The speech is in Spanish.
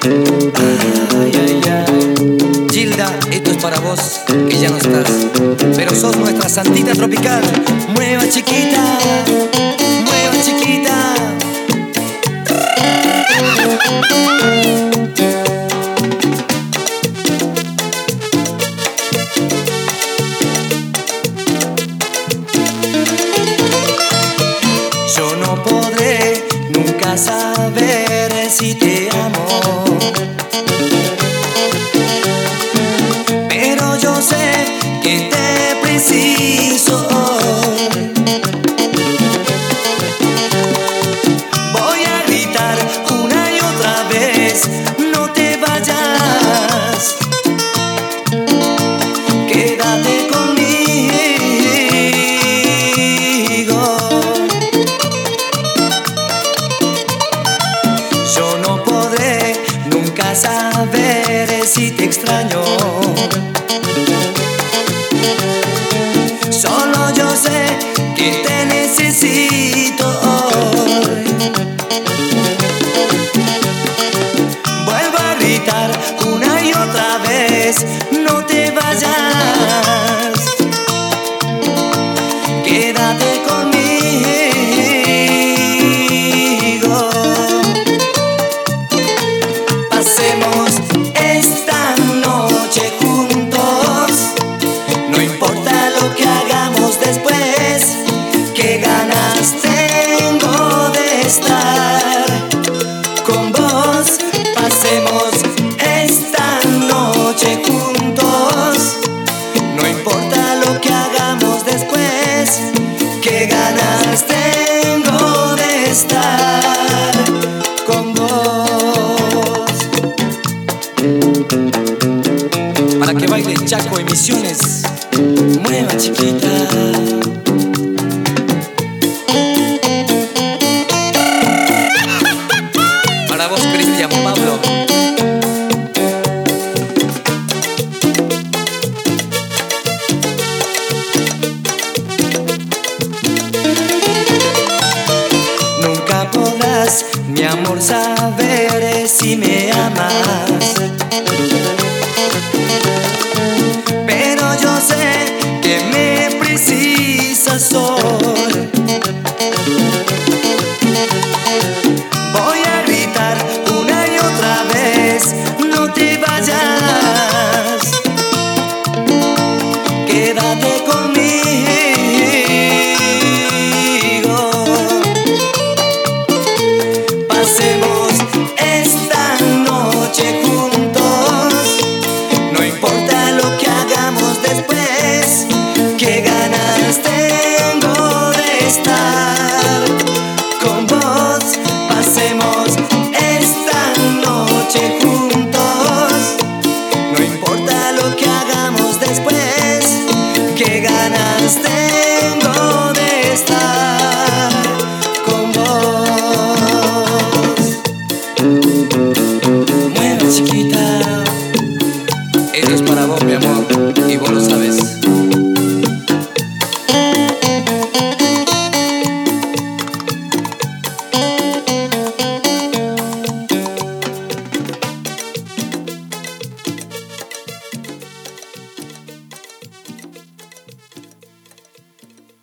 Ay, ay, ay. Gilda, esto es para vos, que ya no estás, pero sos nuestra santita tropical. Mueva chiquita, mueva chiquita. Yo no podré nunca saber si te amo, pero yo sé que te preciso. Voy a gritar una y otra vez, no te vayas, quédate conmigo. Yo no podré nunca saber si te extraño, solo yo sé que te necesito hoy. Vuelvo a gritar una y otra vez, no te vayas, quédate conmigo. Pasemos esta noche juntos, no importa lo que hagamos después. Qué ganas tengo de estar con vos. Pasemos esta noche juntos, no importa lo que hagamos después. Qué ganas tengo de estar con vos. Para que baile Chaco Emisiones, mueva chiquita. Para vos, Cristian Pablo. Nunca podrás, mi amor, saber si me amas, pero yo sé que me precisas hoy.